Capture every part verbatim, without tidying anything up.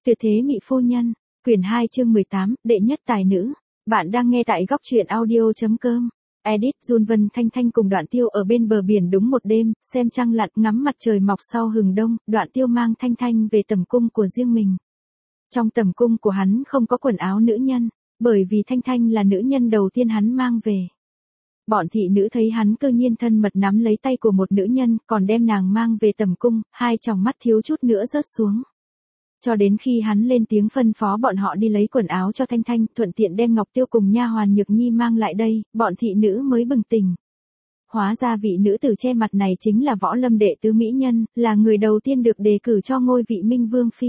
Tuyệt thế mỹ phu nhân, quyển hai chương mười tám, đệ nhất tài nữ. Bạn đang nghe tại góc truyện audio.com. Edit Jun Vân Thanh Thanh cùng Đoạn Tiêu ở bên bờ biển đúng một đêm, xem trăng lặn ngắm mặt trời mọc sau hừng đông, Đoạn Tiêu mang Thanh Thanh về tầm cung của riêng mình. Trong tầm cung của hắn không có quần áo nữ nhân, bởi vì Thanh Thanh là nữ nhân đầu tiên hắn mang về. Bọn thị nữ thấy hắn cơ nhiên thân mật nắm lấy tay của một nữ nhân, còn đem nàng mang về tầm cung, hai tròng mắt thiếu chút nữa rớt xuống. Cho đến khi hắn lên tiếng phân phó bọn họ đi lấy quần áo cho Thanh Thanh, thuận tiện đem Ngọc Tiêu cùng nha hoàn Nhược Nhi mang lại đây, bọn thị nữ mới bừng tỉnh. Hóa ra vị nữ tử che mặt này chính là Võ Lâm đệ tứ mỹ nhân, là người đầu tiên được đề cử cho ngôi vị Minh Vương phi.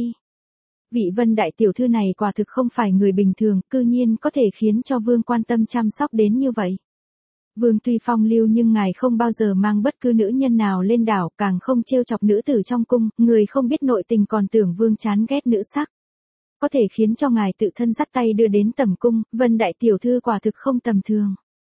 Vị Vân đại tiểu thư này quả thực không phải người bình thường, cư nhiên có thể khiến cho vương quan tâm chăm sóc đến như vậy. Vương tuy phong lưu nhưng ngài không bao giờ mang bất cứ nữ nhân nào lên đảo, càng không trêu chọc nữ tử trong cung, người không biết nội tình còn tưởng vương chán ghét nữ sắc. Có thể khiến cho ngài tự thân dắt tay đưa đến tầm cung, Vân đại tiểu thư quả thực không tầm thường.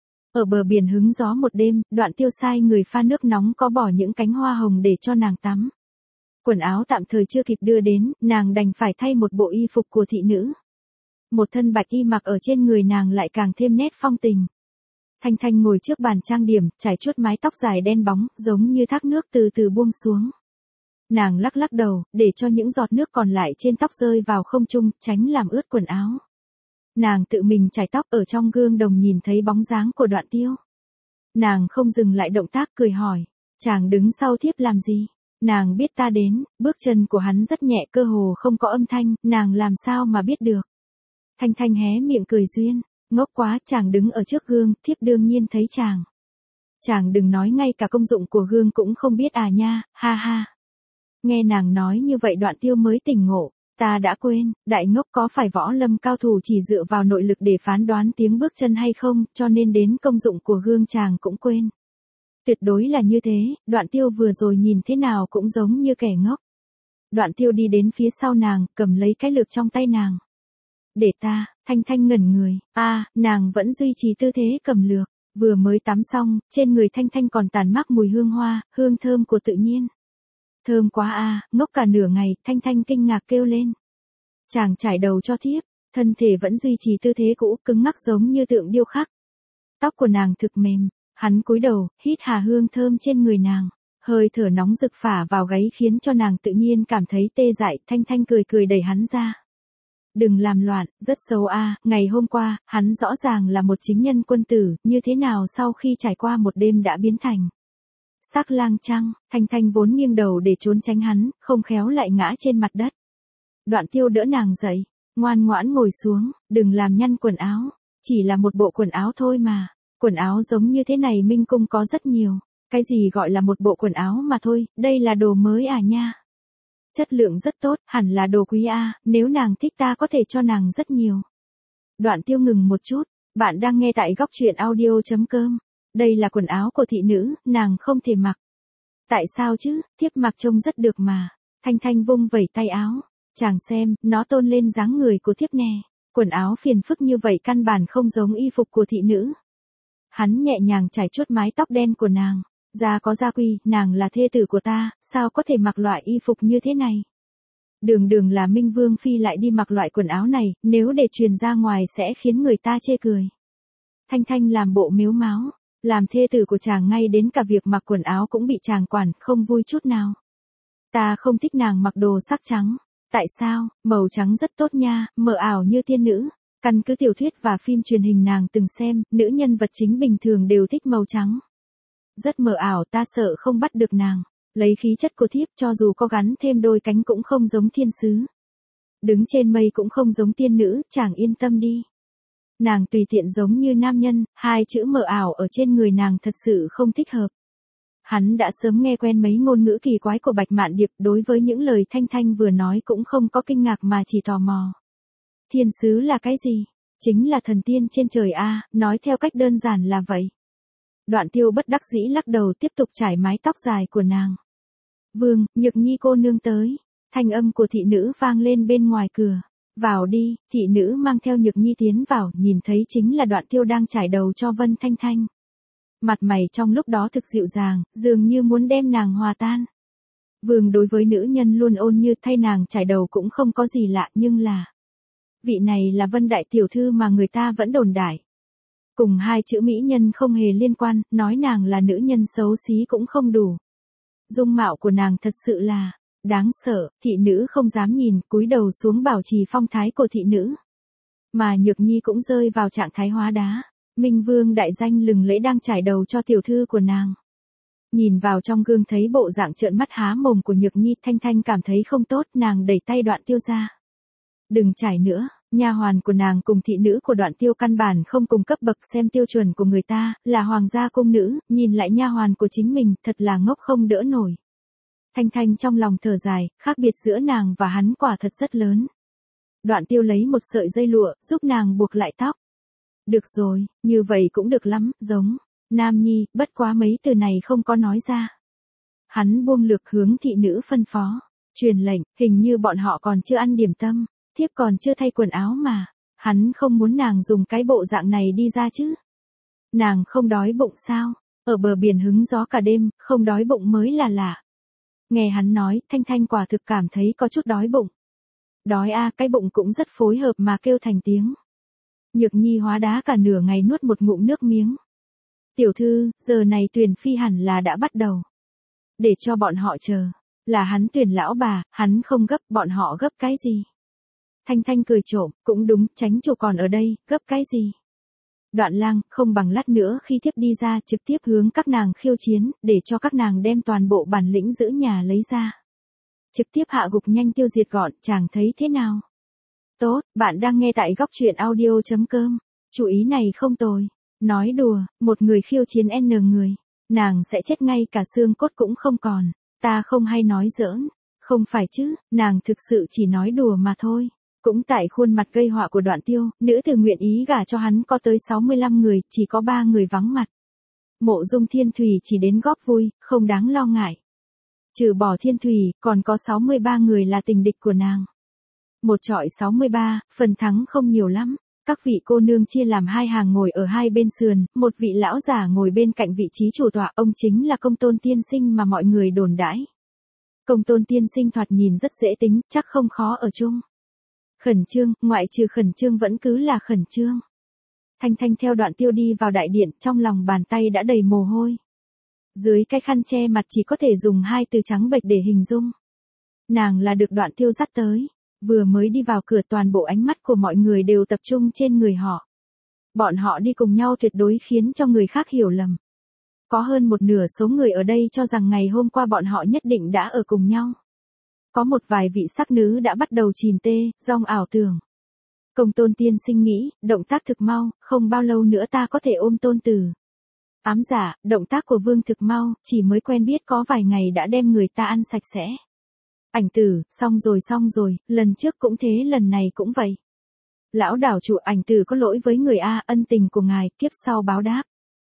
Ở bờ biển hứng gió một đêm, Đoạn Tiêu sai người pha nước nóng có bỏ những cánh hoa hồng để cho nàng tắm. Quần áo tạm thời chưa kịp đưa đến, nàng đành phải thay một bộ y phục của thị nữ. Một thân bạch y mặc ở trên người nàng lại càng thêm nét phong tình. Thanh Thanh ngồi trước bàn trang điểm, trải chuốt mái tóc dài đen bóng, giống như thác nước từ từ buông xuống. Nàng lắc lắc đầu, để cho những giọt nước còn lại trên tóc rơi vào không trung, tránh làm ướt quần áo. Nàng tự mình chải tóc, ở trong gương đồng nhìn thấy bóng dáng của Đoạn Tiêu. Nàng không dừng lại động tác, cười hỏi, chàng đứng sau thiếp làm gì? Nàng biết ta đến, bước chân của hắn rất nhẹ, cơ hồ không có âm thanh, nàng làm sao mà biết được? Thanh Thanh hé miệng cười duyên. Ngốc quá, chàng đứng ở trước gương, thiếp đương nhiên thấy chàng. Chàng đừng nói ngay cả công dụng của gương cũng không biết à nha, ha ha. Nghe nàng nói như vậy Đoạn Tiêu mới tỉnh ngộ, ta đã quên, đại ngốc có phải võ lâm cao thủ chỉ dựa vào nội lực để phán đoán tiếng bước chân hay không, cho nên đến công dụng của gương chàng cũng quên. Tuyệt đối là như thế, Đoạn Tiêu vừa rồi nhìn thế nào cũng giống như kẻ ngốc. Đoạn Tiêu đi đến phía sau nàng, cầm lấy cái lược trong tay nàng. Để ta, Thanh Thanh ngẩn người, a à, nàng vẫn duy trì tư thế cầm lược, vừa mới tắm xong, trên người Thanh Thanh còn tàn mắc mùi hương hoa, hương thơm của tự nhiên. Thơm quá a à, ngốc cả nửa ngày, Thanh Thanh kinh ngạc kêu lên. Chàng trải đầu cho thiếp, thân thể vẫn duy trì tư thế cũ, cứng ngắc giống như tượng điêu khắc. Tóc của nàng thực mềm, hắn cúi đầu, hít hà hương thơm trên người nàng, hơi thở nóng rực phả vào gáy khiến cho nàng tự nhiên cảm thấy tê dại, Thanh Thanh cười cười đẩy hắn ra. Đừng làm loạn, rất xấu a, à, ngày hôm qua, hắn rõ ràng là một chính nhân quân tử, như thế nào sau khi trải qua một đêm đã biến thành sắc lang chăng? Thanh Thanh vốn nghiêng đầu để trốn tránh hắn, không khéo lại ngã trên mặt đất. Đoạn Tiêu đỡ nàng dậy, ngoan ngoãn ngồi xuống, đừng làm nhăn quần áo, chỉ là một bộ quần áo thôi mà, quần áo giống như thế này Minh Cung có rất nhiều, cái gì gọi là một bộ quần áo mà thôi, đây là đồ mới à nha. Chất lượng rất tốt, hẳn là đồ quý a, à, nếu nàng thích ta có thể cho nàng rất nhiều. Đoạn Tiêu ngừng một chút, bạn đang nghe tại góc truyện audio.com. Đây là quần áo của thị nữ, nàng không thể mặc. Tại sao chứ, thiếp mặc trông rất được mà. Thanh Thanh vung vẩy tay áo, chàng xem, nó tôn lên dáng người của thiếp nè. Quần áo phiền phức như vậy căn bản không giống y phục của thị nữ. Hắn nhẹ nhàng trải chuốt mái tóc đen của nàng. Gia có gia quy, nàng là thê tử của ta, sao có thể mặc loại y phục như thế này? Đường đường là Minh Vương phi lại đi mặc loại quần áo này, nếu để truyền ra ngoài sẽ khiến người ta chê cười. Thanh Thanh làm bộ mếu máo, làm thê tử của chàng ngay đến cả việc mặc quần áo cũng bị chàng quản, không vui chút nào. Ta không thích nàng mặc đồ sắc trắng. Tại sao? Màu trắng rất tốt nha, mờ ảo như tiên nữ. Căn cứ tiểu thuyết và phim truyền hình nàng từng xem, nữ nhân vật chính bình thường đều thích màu trắng. Rất mờ ảo, ta sợ không bắt được nàng. Lấy khí chất của thiếp cho dù có gắn thêm đôi cánh cũng không giống thiên sứ. Đứng trên mây cũng không giống tiên nữ, chàng yên tâm đi. Nàng tùy tiện giống như nam nhân, hai chữ mờ ảo ở trên người nàng thật sự không thích hợp. Hắn đã sớm nghe quen mấy ngôn ngữ kỳ quái của Bạch Mạn Điệp, đối với những lời Thanh Thanh vừa nói cũng không có kinh ngạc mà chỉ tò mò. Thiên sứ là cái gì? Chính là thần tiên trên trời a, à, nói theo cách đơn giản là vậy. Đoạn Tiêu bất đắc dĩ lắc đầu tiếp tục trải mái tóc dài của nàng. Vương, Nhược Nhi cô nương tới. Thanh âm của thị nữ vang lên bên ngoài cửa. Vào đi, thị nữ mang theo Nhược Nhi tiến vào, nhìn thấy chính là Đoạn Tiêu đang trải đầu cho Vân Thanh Thanh. Mặt mày trong lúc đó thực dịu dàng, dường như muốn đem nàng hòa tan. Vương đối với nữ nhân luôn ôn như thay nàng trải đầu cũng không có gì lạ nhưng là. Vị này là Vân đại tiểu thư mà người ta vẫn đồn đại. Cùng hai chữ mỹ nhân không hề liên quan, nói nàng là nữ nhân xấu xí cũng không đủ. Dung mạo của nàng thật sự là đáng sợ, thị nữ không dám nhìn, cúi đầu xuống bảo trì phong thái của thị nữ. Mà Nhược Nhi cũng rơi vào trạng thái hóa đá. Minh Vương đại danh lừng lẫy đang trải đầu cho tiểu thư của nàng. Nhìn vào trong gương thấy bộ dạng trợn mắt há mồm của Nhược Nhi, Thanh Thanh cảm thấy không tốt, nàng đẩy tay Đoạn Tiêu ra. Đừng trải nữa, nha hoàn của nàng cùng thị nữ của Đoạn Tiêu căn bản không cùng cấp bậc, xem tiêu chuẩn của người ta, là hoàng gia cung nữ, nhìn lại nha hoàn của chính mình, thật là ngốc không đỡ nổi. Thanh Thanh trong lòng thở dài, khác biệt giữa nàng và hắn quả thật rất lớn. Đoạn Tiêu lấy một sợi dây lụa, giúp nàng buộc lại tóc. Được rồi, như vậy cũng được lắm, giống Nam Nhi, bất quá mấy từ này không có nói ra. Hắn buông lược hướng thị nữ phân phó, truyền lệnh, hình như bọn họ còn chưa ăn điểm tâm, thiếp còn chưa thay quần áo mà, hắn không muốn nàng dùng cái bộ dạng này đi ra chứ. Nàng không đói bụng sao, ở bờ biển hứng gió cả đêm, không đói bụng mới là lạ. Nghe hắn nói, Thanh Thanh quả thực cảm thấy có chút đói bụng. Đói a, cái bụng cũng rất phối hợp mà kêu thành tiếng. Nhược Nhi hóa đá cả nửa ngày nuốt một ngụm nước miếng. Tiểu thư, giờ này tuyển phi hẳn là đã bắt đầu. Để cho bọn họ chờ. Là hắn tuyển lão bà, hắn không gấp, bọn họ gấp cái gì? Thanh Thanh cười trộm, cũng đúng, tránh chủ còn ở đây, gấp cái gì? Đoạn Lang, không bằng lát nữa khi tiếp đi ra trực tiếp hướng các nàng khiêu chiến, để cho các nàng đem toàn bộ bản lĩnh giữ nhà lấy ra. Trực tiếp hạ gục nhanh tiêu diệt gọn, chàng thấy thế nào? Tốt, bạn đang nghe tại góc truyện audio chấm com. Chú ý này không tồi. Nói đùa, một người khiêu chiến N người. Nàng sẽ chết ngay cả xương cốt cũng không còn. Ta không hay nói giỡn. Không phải chứ, nàng thực sự chỉ nói đùa mà thôi. Cũng tại khuôn mặt gây họa của Đoạn Tiêu, nữ tử nguyện ý gả cho hắn có tới sáu mươi lăm người, chỉ có ba người vắng mặt. Mộ Dung Thiên Thủy chỉ đến góp vui, không đáng lo ngại. Trừ bỏ Thiên Thủy, còn có sáu mươi ba người là tình địch của nàng. Một trọi sáu mươi ba, phần thắng không nhiều lắm. Các vị cô nương chia làm hai hàng ngồi ở hai bên sườn, một vị lão giả ngồi bên cạnh vị trí chủ tọa, ông chính là Công Tôn tiên sinh mà mọi người đồn đãi. Công Tôn tiên sinh thoạt nhìn rất dễ tính, chắc không khó ở chung. Khẩn trương, ngoại trừ khẩn trương vẫn cứ là khẩn trương. Thanh Thanh theo Đoạn Tiêu đi vào đại điện, trong lòng bàn tay đã đầy mồ hôi. Dưới cái khăn che mặt chỉ có thể dùng hai từ trắng bệch để hình dung. Nàng là được Đoạn Tiêu dắt tới. Vừa mới đi vào cửa toàn bộ ánh mắt của mọi người đều tập trung trên người họ. Bọn họ đi cùng nhau tuyệt đối khiến cho người khác hiểu lầm. Có hơn một nửa số người ở đây cho rằng ngày hôm qua bọn họ nhất định đã ở cùng nhau. Có một vài vị sắc nữ đã bắt đầu chìm tê, dòng ảo tưởng. Công Tôn tiên sinh nghĩ, động tác thực mau, không bao lâu nữa ta có thể ôm Tôn tử. Ám giả, động tác của Vương thực mau, chỉ mới quen biết có vài ngày đã đem người ta ăn sạch sẽ. Ảnh tử, xong rồi xong rồi, lần trước cũng thế lần này cũng vậy. Lão đảo chủ, ảnh tử có lỗi với người A, ân tình của ngài, kiếp sau báo đáp.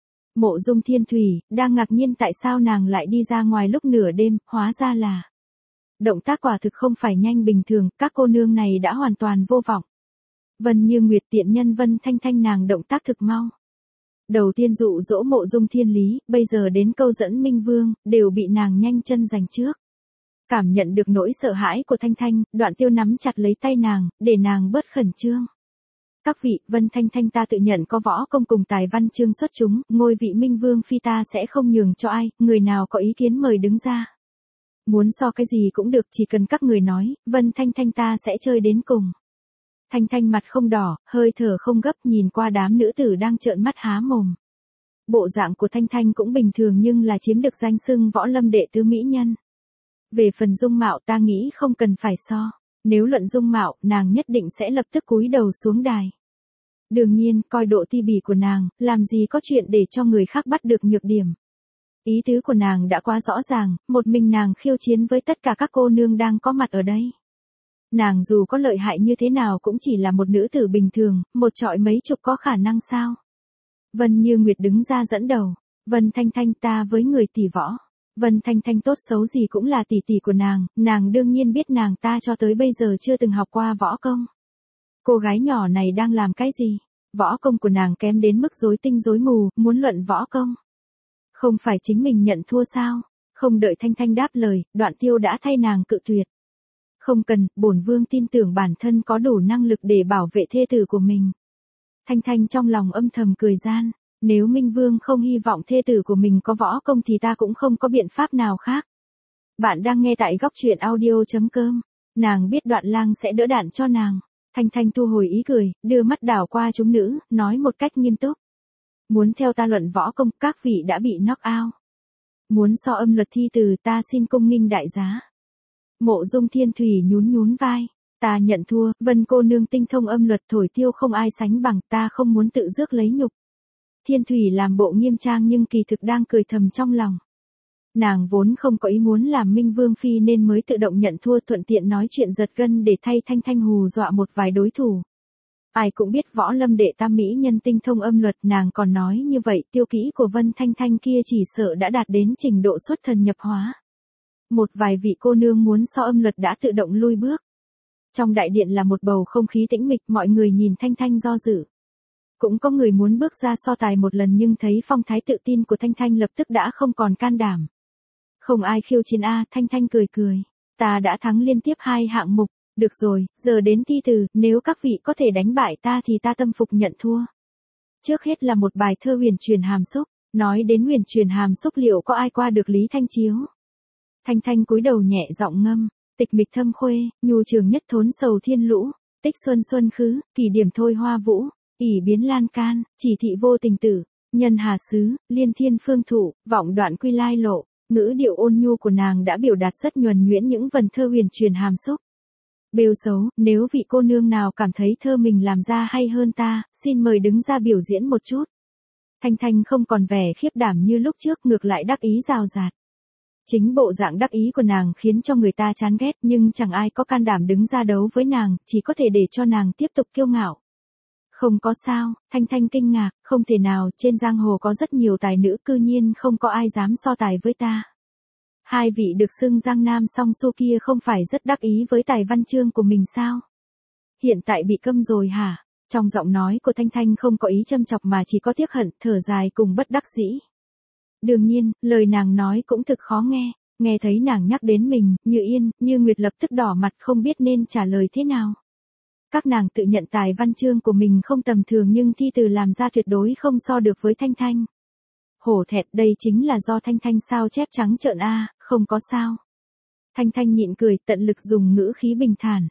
Mộ Dung Thiên Thủy, đang ngạc nhiên tại sao nàng lại đi ra ngoài lúc nửa đêm, hóa ra là. Động tác quả thực không phải nhanh bình thường, các cô nương này đã hoàn toàn vô vọng. Vân Như Nguyệt tiện nhân Vân Thanh Thanh nàng động tác thực mau. Đầu tiên dụ dỗ Mộ Dung Thiên Lý, bây giờ đến câu dẫn Minh Vương, đều bị nàng nhanh chân giành trước. Cảm nhận được nỗi sợ hãi của Thanh Thanh, Đoạn Tiêu nắm chặt lấy tay nàng, để nàng bớt khẩn trương. Các vị, Vân Thanh Thanh ta tự nhận có võ công cùng tài văn chương xuất chúng, ngôi vị Minh Vương phi ta sẽ không nhường cho ai, người nào có ý kiến mời đứng ra. Muốn so cái gì cũng được, chỉ cần các người nói, Vân Thanh Thanh ta sẽ chơi đến cùng. Thanh Thanh mặt không đỏ, hơi thở không gấp, nhìn qua đám nữ tử đang trợn mắt há mồm. Bộ dạng của Thanh Thanh cũng bình thường nhưng là chiếm được danh xưng võ lâm đệ tứ mỹ nhân. Về phần dung mạo ta nghĩ không cần phải so. Nếu luận dung mạo, nàng nhất định sẽ lập tức cúi đầu xuống đài. Đương nhiên, coi độ ti bỉ của nàng, làm gì có chuyện để cho người khác bắt được nhược điểm. Ý tứ của nàng đã quá rõ ràng, một mình nàng khiêu chiến với tất cả các cô nương đang có mặt ở đây. Nàng dù có lợi hại như thế nào cũng chỉ là một nữ tử bình thường, một trọi mấy chục có khả năng sao. Vân Như Nguyệt đứng ra dẫn đầu. Vân Thanh Thanh ta với người tỷ võ. Vân Thanh Thanh tốt xấu gì cũng là tỷ tỷ của nàng, nàng đương nhiên biết nàng ta cho tới bây giờ chưa từng học qua võ công. Cô gái nhỏ này đang làm cái gì? Võ công của nàng kém đến mức rối tinh rối mù, muốn luận võ công. Không phải chính mình nhận thua sao? Không đợi Thanh Thanh đáp lời, Đoạn Tiêu đã thay nàng cự tuyệt. Không cần, bổn vương tin tưởng bản thân có đủ năng lực để bảo vệ thê tử của mình. Thanh Thanh trong lòng âm thầm cười gian, nếu Minh Vương không hy vọng thê tử của mình có võ công thì ta cũng không có biện pháp nào khác. Bạn đang nghe tại góc truyện audio.com, nàng biết Đoạn Lang sẽ đỡ đạn cho nàng. Thanh Thanh thu hồi ý cười, đưa mắt đảo qua chúng nữ, nói một cách nghiêm túc. Muốn theo ta luận võ công, các vị đã bị knock out. Muốn so âm luật thi từ, ta xin cung nghinh đại giá. Mộ Dung Thiên Thủy nhún nhún vai. Ta nhận thua, Vân cô nương tinh thông âm luật thổi tiêu không ai sánh bằng, ta không muốn tự rước lấy nhục. Thiên Thủy làm bộ nghiêm trang nhưng kỳ thực đang cười thầm trong lòng. Nàng vốn không có ý muốn làm Minh Vương Phi nên mới tự động nhận thua, thuận tiện nói chuyện giật gân để thay Thanh Thanh hù dọa một vài đối thủ. Ai cũng biết võ lâm đệ tam mỹ nhân tinh thông âm luật, nàng còn nói như vậy, tiêu kỹ của Vân Thanh Thanh kia chỉ sợ đã đạt đến trình độ xuất thần nhập hóa. Một vài vị cô nương muốn so âm luật đã tự động lui bước. Trong đại điện là một bầu không khí tĩnh mịch, mọi người nhìn Thanh Thanh do dự. Cũng có người muốn bước ra so tài một lần nhưng thấy phong thái tự tin của Thanh Thanh lập tức đã không còn can đảm. Không ai khiêu chiến a, Thanh Thanh cười cười. Ta đã thắng liên tiếp hai hạng mục, được rồi, giờ đến thi từ, nếu các vị có thể đánh bại ta thì ta tâm phục nhận thua. Trước hết là một bài thơ huyền truyền hàm xúc, nói đến huyền truyền hàm xúc liệu có ai qua được Lý Thanh Chiếu. Thanh Thanh cúi đầu nhẹ giọng ngâm, tịch mịch thâm khuê, nhu trường nhất thốn sầu thiên lũ, tích xuân xuân khứ, kỷ điểm thôi hoa vũ, ỷ biến lan can, chỉ thị vô tình tử, nhân hà xứ, liên thiên phương thụ, vọng đoạn quy lai lộ. Ngữ điệu ôn nhu của nàng đã biểu đạt rất nhuần nhuyễn những vần thơ huyền truyền hàm xúc. Bêu xấu, nếu vị cô nương nào cảm thấy thơ mình làm ra hay hơn ta, xin mời đứng ra biểu diễn một chút. Thanh Thanh không còn vẻ khiếp đảm như lúc trước, ngược lại đắc ý rào rạt. Chính bộ dạng đắc ý của nàng khiến cho người ta chán ghét, nhưng chẳng ai có can đảm đứng ra đấu với nàng, chỉ có thể để cho nàng tiếp tục kiêu ngạo. Không có sao, Thanh Thanh kinh ngạc, không thể nào, trên giang hồ có rất nhiều tài nữ, cư nhiên không có ai dám so tài với ta. Hai vị được xưng Giang Nam song su kia không phải rất đắc ý với tài văn chương của mình sao? Hiện tại bị câm rồi hả? Trong giọng nói của Thanh Thanh không có ý châm chọc mà chỉ có tiếc hận, thở dài cùng bất đắc dĩ. Đương nhiên, lời nàng nói cũng thực khó nghe, nghe thấy nàng nhắc đến mình, Như Yên, Như Nguyệt lập tức đỏ mặt không biết nên trả lời thế nào. Các nàng tự nhận tài văn chương của mình không tầm thường nhưng thi từ làm ra tuyệt đối không so được với Thanh Thanh. Hổ thẹn, đây chính là do Thanh Thanh sao chép trắng trợn a, không có sao. Thanh Thanh nhịn cười, tận lực dùng ngữ khí bình thản.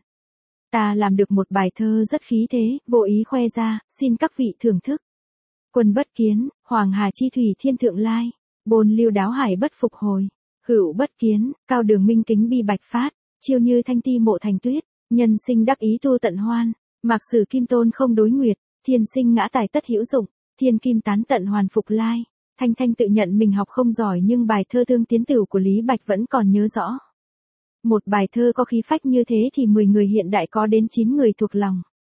Ta làm được một bài thơ rất khí thế, vô ý khoe ra, xin các vị thưởng thức. Quân bất kiến, Hoàng Hà chi thủy thiên thượng lai, bồn lưu đáo hải bất phục hồi, hữu bất kiến, cao đường minh kính bi bạch phát, chiêu như thanh ti mộ thành tuyết, nhân sinh đắc ý tu tận hoan, mạc sử kim tôn không đối nguyệt, thiên sinh ngã tài tất hữu dụng, thiên kim tán tận hoàn phục lai. Thanh Thanh tự nhận mình học không giỏi nhưng bài thơ Thương Tiến Tửu của Lý Bạch vẫn còn nhớ rõ. Một bài thơ có khí phách như thế thì mười người hiện đại có đến chín người thuộc lòng.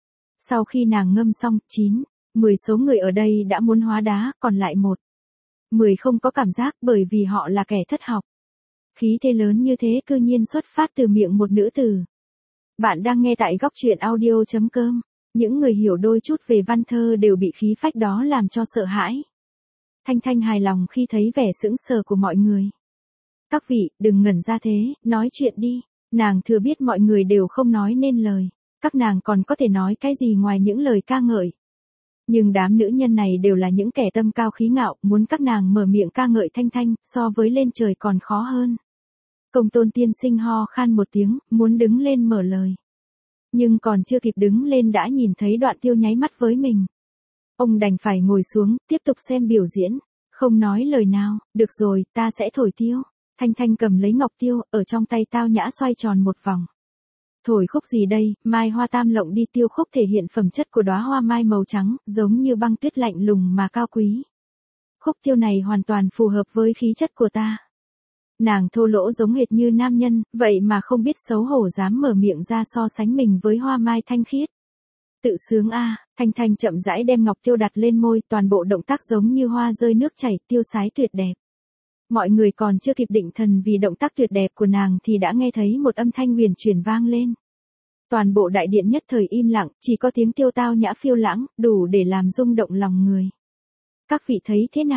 Sau khi nàng ngâm xong, chín, mười số người ở đây đã muốn hóa đá, còn lại một. mười không có cảm giác bởi vì họ là kẻ thất học. Khí thế lớn như thế cư nhiên xuất phát từ miệng một nữ tử. Bạn đang nghe tại góc truyện audio.com. Những người hiểu đôi chút về văn thơ đều bị khí phách đó làm cho sợ hãi. Thanh Thanh hài lòng khi thấy vẻ sững sờ của mọi người. Các vị, đừng ngẩn ra thế, nói chuyện đi. Nàng thừa biết mọi người đều không nói nên lời. Các nàng còn có thể nói cái gì ngoài những lời ca ngợi. Nhưng đám nữ nhân này đều là những kẻ tâm cao khí ngạo, muốn các nàng mở miệng ca ngợi Thanh Thanh, so với lên trời còn khó hơn. Công Tôn tiên sinh ho khan một tiếng, muốn đứng lên mở lời. Nhưng còn chưa kịp đứng lên đã nhìn thấy Đoạn Tiêu nháy mắt với mình. Ông đành phải ngồi xuống, tiếp tục xem biểu diễn, không nói lời nào, được rồi, ta sẽ thổi tiêu. Thanh Thanh cầm lấy ngọc tiêu, ở trong tay tao nhã xoay tròn một vòng. Thổi khúc gì đây, mai hoa tam lộng đi, tiêu khúc thể hiện phẩm chất của đóa hoa mai màu trắng, giống như băng tuyết lạnh lùng mà cao quý. Khúc tiêu này hoàn toàn phù hợp với khí chất của ta. Nàng thô lỗ giống hệt như nam nhân, vậy mà không biết xấu hổ dám mở miệng ra so sánh mình với hoa mai thanh khiết. Tự sướng a, à, Thanh Thanh chậm rãi đem ngọc tiêu đặt lên môi, toàn bộ động tác giống như hoa rơi nước chảy, tiêu sái tuyệt đẹp. Mọi người còn chưa kịp định thần vì động tác tuyệt đẹp của nàng thì đã nghe thấy một âm thanh huyền chuyển vang lên. Toàn bộ đại điện nhất thời im lặng, chỉ có tiếng tiêu tao nhã phiêu lãng, đủ để làm rung động lòng người. Các vị thấy thế nào?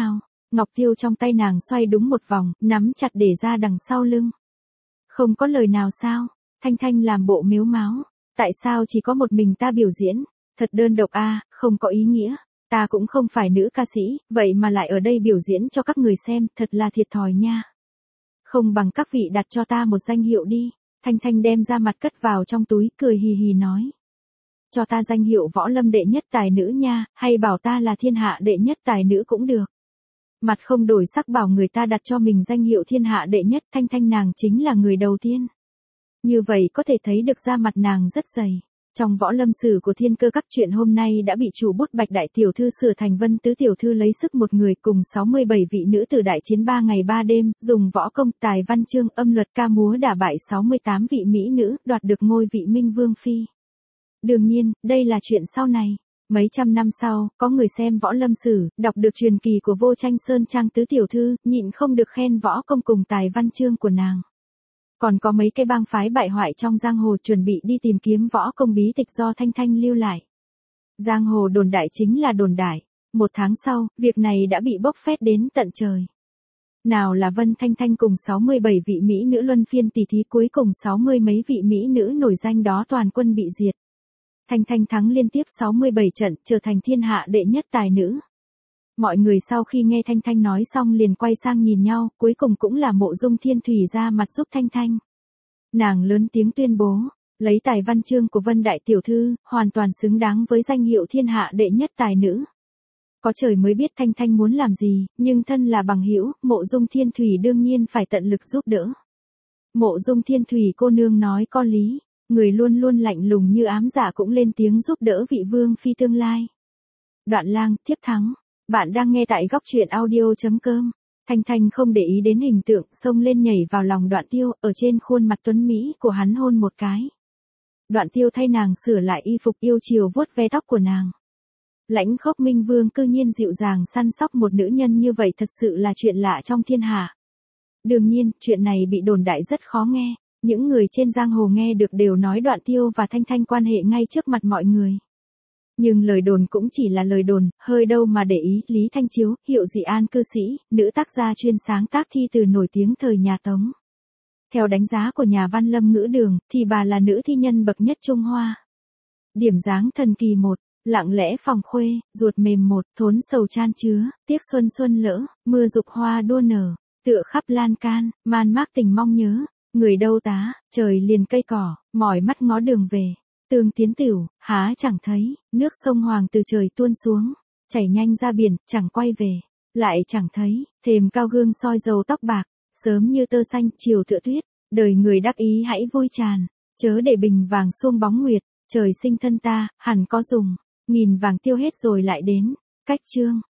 ngọc tiêu trong tay nàng xoay đúng một vòng, nắm chặt để ra đằng sau lưng. Không có lời nào sao? Thanh Thanh làm bộ mếu máo. Tại sao chỉ có một mình ta biểu diễn? Thật đơn độc a, à, không có ý nghĩa. Ta cũng không phải nữ ca sĩ, vậy mà lại ở đây biểu diễn cho các người xem, thật là thiệt thòi nha. Không bằng các vị đặt cho ta một danh hiệu đi. Thanh Thanh đem ra mặt cất vào trong túi, cười hì hì nói. Cho ta danh hiệu võ lâm đệ nhất tài nữ nha, hay bảo ta là thiên hạ đệ nhất tài nữ cũng được. Mặt không đổi sắc bảo người ta đặt cho mình danh hiệu thiên hạ đệ nhất, Thanh Thanh nàng chính là người đầu tiên. Như vậy có thể thấy được da mặt nàng rất dày. Trong võ lâm sử của thiên cơ các chuyện hôm nay đã bị chủ bút Bạch đại tiểu thư sửa thành Vân tứ tiểu thư lấy sức một người cùng sáu mươi bảy vị nữ tử đại chiến ba ngày ba đêm, dùng võ công, tài văn chương, âm luật ca múa đả bại sáu mươi tám vị mỹ nữ, đoạt được ngôi vị Minh Vương phi. Đương nhiên, đây là chuyện sau này. Mấy trăm năm sau, có người xem võ lâm sử, đọc được truyền kỳ của Vô Tranh Sơn Trang tứ tiểu thư, nhịn không được khen võ công cùng tài văn chương của nàng. Còn có mấy cái bang phái bại hoại trong giang hồ chuẩn bị đi tìm kiếm võ công bí tịch do Thanh Thanh lưu lại. Giang hồ đồn đại chính là đồn đại. Một tháng sau, việc này đã bị bốc phét đến tận trời. Nào là Vân Thanh Thanh cùng sáu mươi bảy vị mỹ nữ luân phiên tỷ thí, cuối cùng sáu mươi mấy vị mỹ nữ nổi danh đó toàn quân bị diệt. Thanh Thanh thắng liên tiếp sáu mươi bảy trận, trở thành thiên hạ đệ nhất tài nữ. Mọi người sau khi nghe Thanh Thanh nói xong liền quay sang nhìn nhau, cuối cùng cũng là Mộ Dung Thiên Thủy ra mặt giúp Thanh Thanh. Nàng lớn tiếng tuyên bố, lấy tài văn chương của Vân đại tiểu thư, hoàn toàn xứng đáng với danh hiệu thiên hạ đệ nhất tài nữ. Có trời mới biết Thanh Thanh muốn làm gì, nhưng thân là bằng hữu, Mộ Dung Thiên Thủy đương nhiên phải tận lực giúp đỡ. Mộ Dung Thiên Thủy cô nương nói có lý, người luôn luôn lạnh lùng như ám dạ cũng lên tiếng giúp đỡ vị vương phi tương lai. Đoạn Lang, Thiếp thắng. Bạn đang nghe tại góc truyện audio chấm com. Thanh Thanh không để ý đến hình tượng, xông lên nhảy vào lòng Đoạn Tiêu, ở trên khuôn mặt tuấn mỹ của hắn hôn một cái. Đoạn Tiêu thay nàng sửa lại y phục, yêu chiều vuốt ve tóc của nàng. Lãnh Khốc Minh Vương cư nhiên dịu dàng săn sóc một nữ nhân như vậy, thật sự là chuyện lạ trong thiên hạ. Đương nhiên, chuyện này bị đồn đại rất khó nghe. Những người trên giang hồ nghe được đều nói Đoạn Tiêu và Thanh Thanh quan hệ ngay trước mặt mọi người. Nhưng lời đồn cũng chỉ là lời đồn, hơi đâu mà để ý. Lý Thanh Chiếu, hiệu Dị An cư sĩ, nữ tác gia chuyên sáng tác thi từ nổi tiếng thời nhà Tống. Theo đánh giá của nhà văn Lâm Ngữ Đường, thì bà là nữ thi nhân bậc nhất Trung Hoa. Điểm dáng thần kỳ một, lặng lẽ phòng khuê, ruột mềm một, thốn sầu chan chứa, tiếc xuân xuân lỡ, mưa dục hoa đua nở, tựa khắp lan can, man mác tình mong nhớ, người đâu tá, trời liền cây cỏ, mỏi mắt ngó đường về. Tương tiến tửu, há chẳng thấy, nước sông Hoàng từ trời tuôn xuống, chảy nhanh ra biển, chẳng quay về, lại chẳng thấy, thềm cao gương soi dầu tóc bạc, sớm như tơ xanh, chiều tựa tuyết, đời người đắc ý hãy vui tràn, chớ để bình vàng xuông bóng nguyệt, trời sinh thân ta, hẳn có dùng, nghìn vàng tiêu hết rồi lại đến, cách chương.